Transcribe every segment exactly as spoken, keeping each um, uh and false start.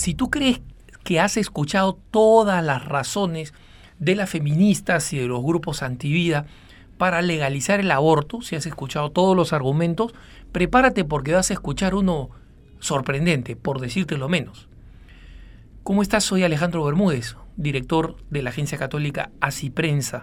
si tú crees que has escuchado todas las razones de las feministas y de los grupos antivida para legalizar el aborto, si has escuchado todos los argumentos, prepárate porque vas a escuchar uno sorprendente, por decirte lo menos. ¿Cómo estás? Soy Alejandro Bermúdez, director de la agencia católica Así Prensa.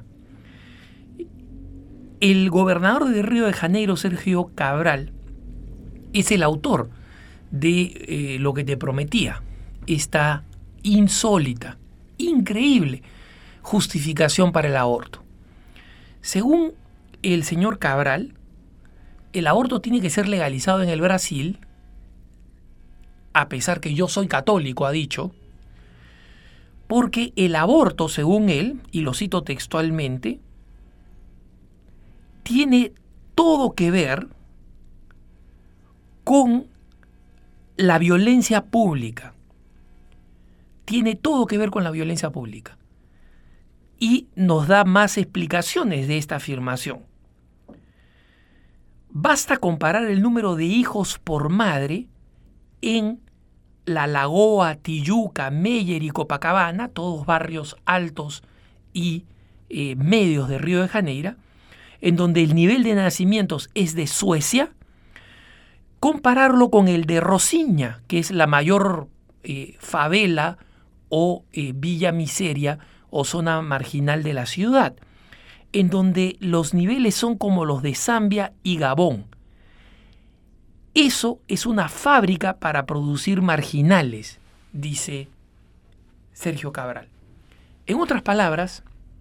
El gobernador de Río de Janeiro, Sergio Cabral, es el autor de eh, Lo que te prometía, esta insólita, increíble justificación para el aborto. Según el señor Cabral, el aborto tiene que ser legalizado en el Brasil, a pesar que yo soy católico, ha dicho, porque el aborto, según él, y lo cito textualmente, tiene todo que ver con la violencia pública. Tiene todo que ver con la violencia pública. Y nos da más explicaciones de esta afirmación. Basta comparar el número de hijos por madre en La Lagoa, Tijuca, Meyer y Copacabana, todos barrios altos y eh, medios de Río de Janeiro, en donde el nivel de nacimientos es de Suecia, compararlo con el de Rocinha, que es la mayor eh, favela o eh, villa miseria o zona marginal de la ciudad, en donde los niveles son como los de Zambia y Gabón. Eso es una fábrica para producir marginales, dice Sergio Cabral. En otras palabras,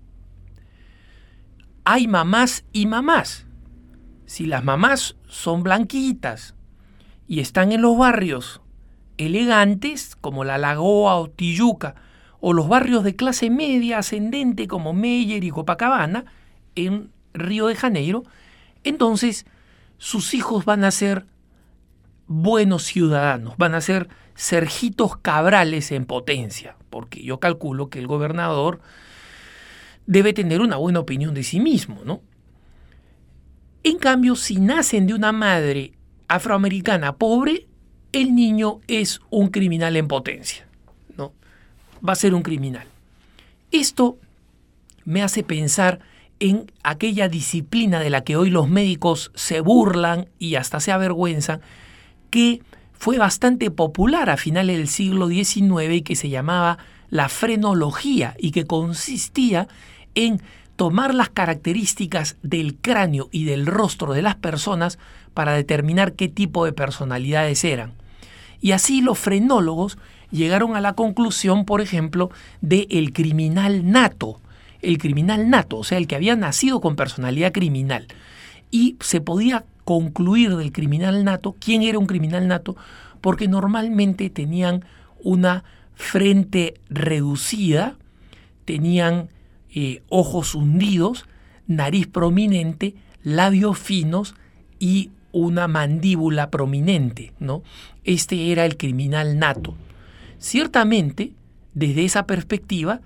hay mamás y mamás. Si las mamás son blanquitas y están en los barrios elegantes, como La Lagoa o Tijuca, o los barrios de clase media ascendente como Meyer y Copacabana, en Río de Janeiro, entonces sus hijos van a ser buenos ciudadanos, van a ser Sergitos Cabrales en potencia, porque yo calculo que el gobernador debe tener una buena opinión de sí mismo, ¿no? En cambio, si nacen de una madre afroamericana pobre, el niño es un criminal en potencia, ¿no? Va a ser un criminal. Esto me hace pensar en aquella disciplina de la que hoy los médicos se burlan y hasta se avergüenzan, que fue bastante popular a finales del siglo diecinueve y que se llamaba la frenología y que consistía en tomar las características del cráneo y del rostro de las personas para determinar qué tipo de personalidades eran. Y así los frenólogos llegaron a la conclusión, por ejemplo, de el criminal nato, el criminal nato, o sea, el que había nacido con personalidad criminal. Y se podía concluir del criminal nato, quién era un criminal nato, porque normalmente tenían una frente reducida, tenían eh, ojos hundidos, nariz prominente, labios finos y una mandíbula prominente, ¿no? Este era el criminal nato. Ciertamente, desde esa perspectiva,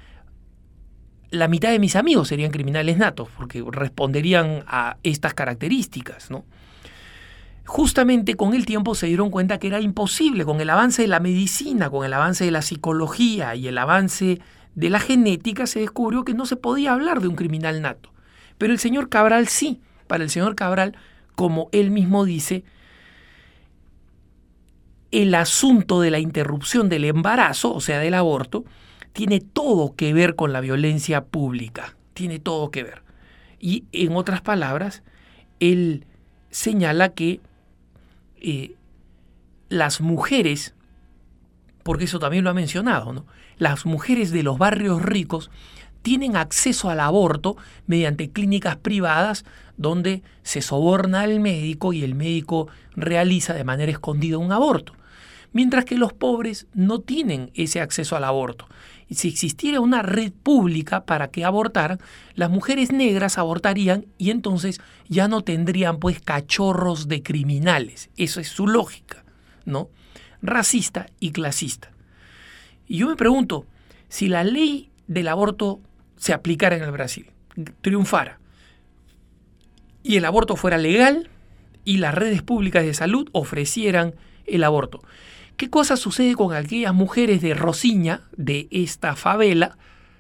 la mitad de mis amigos serían criminales natos, porque responderían a estas características, ¿no? Justamente con el tiempo se dieron cuenta que era imposible, con el avance de la medicina, con el avance de la psicología y el avance de la genética, se descubrió que no se podía hablar de un criminal nato. Pero el señor Cabral sí. Para el señor Cabral, como él mismo dice, el asunto de la interrupción del embarazo, o sea, del aborto, tiene todo que ver con la violencia pública, tiene todo que ver. Y en otras palabras, él señala que eh, las mujeres, porque eso también lo ha mencionado, ¿no? Las mujeres de los barrios ricos tienen acceso al aborto mediante clínicas privadas donde se soborna al médico y el médico realiza de manera escondida un aborto. Mientras que los pobres no tienen ese acceso al aborto. Y si existiera una red pública para que abortaran, las mujeres negras abortarían y entonces ya no tendrían pues cachorros de criminales. Eso es su lógica, ¿no? Racista y clasista. Y yo me pregunto, si la ley del aborto se aplicara en el Brasil, triunfara, y el aborto fuera legal y las redes públicas de salud ofrecieran el aborto, ¿Qué cosa sucede con aquellas mujeres de Rosiña, de esta favela,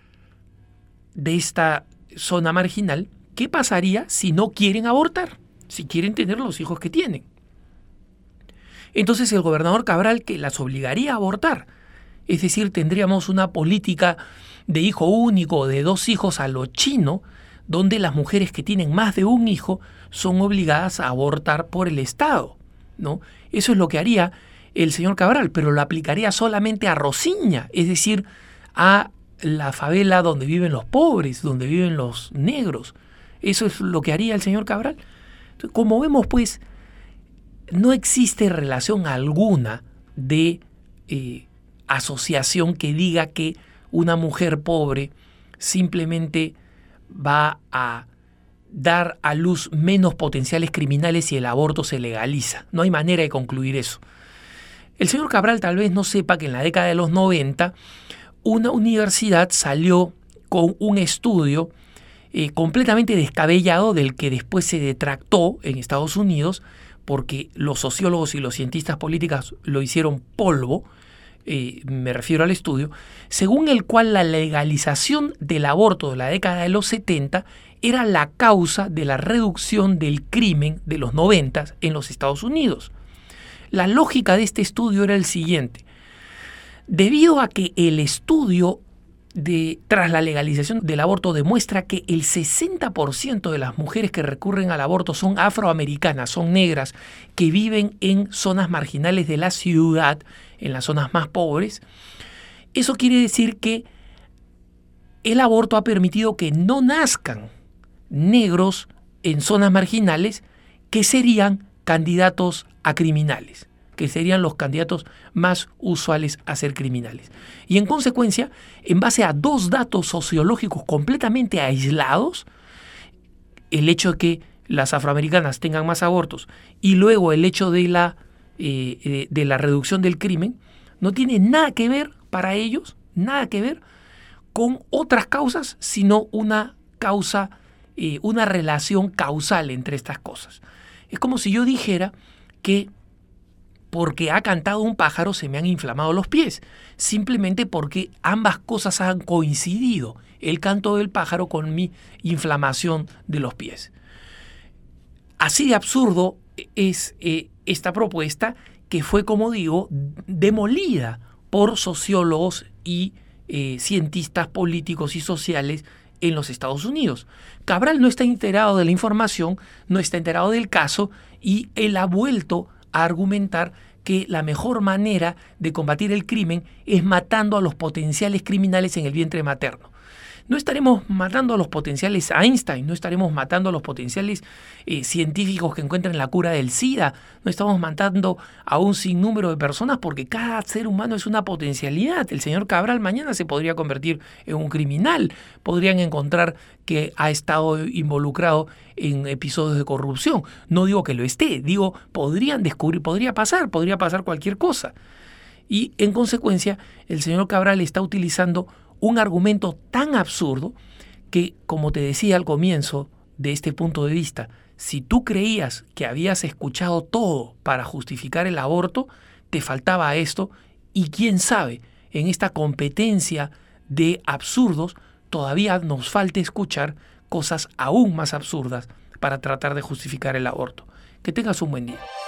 de esta zona marginal? ¿Qué pasaría si no quieren abortar? Si quieren tener los hijos que tienen. Entonces el gobernador Cabral, que las obligaría a abortar. Es decir, tendríamos una política de hijo único, de dos hijos a lo chino, donde las mujeres que tienen más de un hijo son obligadas a abortar por el Estado, ¿no? Eso es lo que haría el señor Cabral, pero lo aplicaría solamente a Rosiña, es decir, a la favela donde viven los pobres, donde viven los negros. Eso es lo que haría el señor Cabral. Entonces, como vemos, pues, no existe relación alguna de eh, asociación que diga que una mujer pobre simplemente va a dar a luz menos potenciales criminales si el aborto se legaliza. No hay manera de concluir eso. El señor Cabral tal vez no sepa que en la década de los noventa una universidad salió con un estudio eh, completamente descabellado del que después se detractó en Estados Unidos porque los sociólogos y los cientistas políticos lo hicieron polvo. Eh, me refiero al estudio, según el cual la legalización del aborto de la década de los setenta era la causa de la reducción del crimen de los noventa en los Estados Unidos. La lógica de este estudio era el siguiente: debido a que el estudio de, tras la legalización del aborto demuestra que el sesenta por ciento de las mujeres que recurren al aborto son afroamericanas, son negras, que viven en zonas marginales de la ciudad, en las zonas más pobres, eso quiere decir que el aborto ha permitido que no nazcan negros en zonas marginales que serían candidatos a criminales, que serían los candidatos más usuales a ser criminales. Y en consecuencia, en base a dos datos sociológicos completamente aislados, el hecho de que las afroamericanas tengan más abortos y luego el hecho de la, eh, de la reducción del crimen, no tiene nada que ver para ellos, nada que ver con otras causas, sino una causa, eh, una relación causal entre estas cosas. Es como si yo dijera que porque ha cantado un pájaro se me han inflamado los pies, simplemente porque ambas cosas han coincidido, el canto del pájaro con mi inflamación de los pies. Así de absurdo es eh, esta propuesta, que fue, como digo, demolida por sociólogos y eh, cientistas políticos y sociales en los Estados Unidos. Cabral no está enterado de la información, no está enterado del caso, y él ha vuelto a argumentar que la mejor manera de combatir el crimen es matando a los potenciales criminales en el vientre materno. No estaremos matando a los potenciales Einstein, no estaremos matando a los potenciales eh, científicos que encuentren la cura del SIDA, no estamos matando a un sinnúmero de personas, porque cada ser humano es una potencialidad. El señor Cabral mañana se podría convertir en un criminal, podrían encontrar que ha estado involucrado en episodios de corrupción. No digo que lo esté, digo, podrían descubrir, podría pasar, podría pasar cualquier cosa. Y en consecuencia, el señor Cabral está utilizando un argumento tan absurdo que, como te decía al comienzo de este punto de vista, si tú creías que habías escuchado todo para justificar el aborto, te faltaba esto, y quién sabe, en esta competencia de absurdos todavía nos falte escuchar cosas aún más absurdas para tratar de justificar el aborto. Que tengas un buen día.